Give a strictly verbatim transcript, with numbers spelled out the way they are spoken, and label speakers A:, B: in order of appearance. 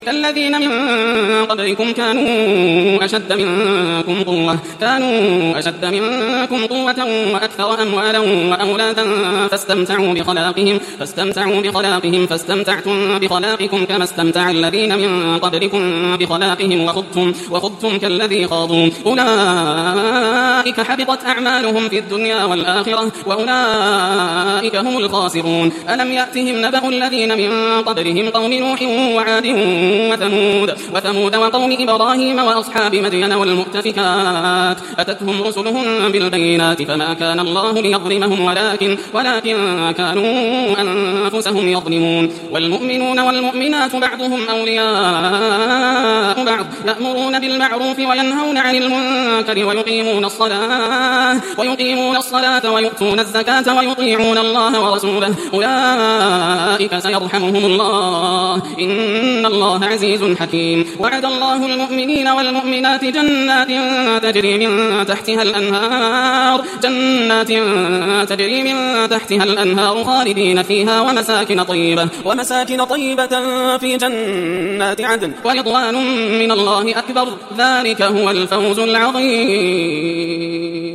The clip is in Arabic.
A: كالذين من قبلكم كانوا أشد منكم قوة كانوا أشد منكم قوة وأكثر أموالا وأولادا فاستمتعوا بخلاقهم فاستمتعوا بخلاقهم فاستمتعتم بخلاقكم كما استمتع الذين من قبلكم بخلاقهم وخضتم وخضتم كالذي خاضوا أولئك حبطت أعمالهم في الدنيا والآخرة وأولئك هم الخاسرون. ألم يأتهم نبأ الذين من قبلهم قوم نوح وعاد وثمود وثمود وقوم إبراهيم وأصحاب مدين والمؤتفكات أتتهم رسلهم بالبينات فما كان الله ليظلمهم ولكن ولكن كانوا أنفسهم يظلمون. والمؤمنون والمؤمنات بعضهم أولياء بعض يأمرون بالمعروف وينهون عن المنكر ويقيمون الصلاة ويقيمون الصلاة ويؤتون الزكاة ويطيعون الله ورسوله أولئك سيرحمهم الله إن الله عزيز حكيم. وعد الله المؤمنين والمؤمنات جنات تجري من تحتها الأنهار جنات تجري من تحتها الأنهار خالدين فيها ومساكن طيبة ومساكن طيبة في جنات عدن ورضوان من الله أكبر ذلك هو الفوز العظيم.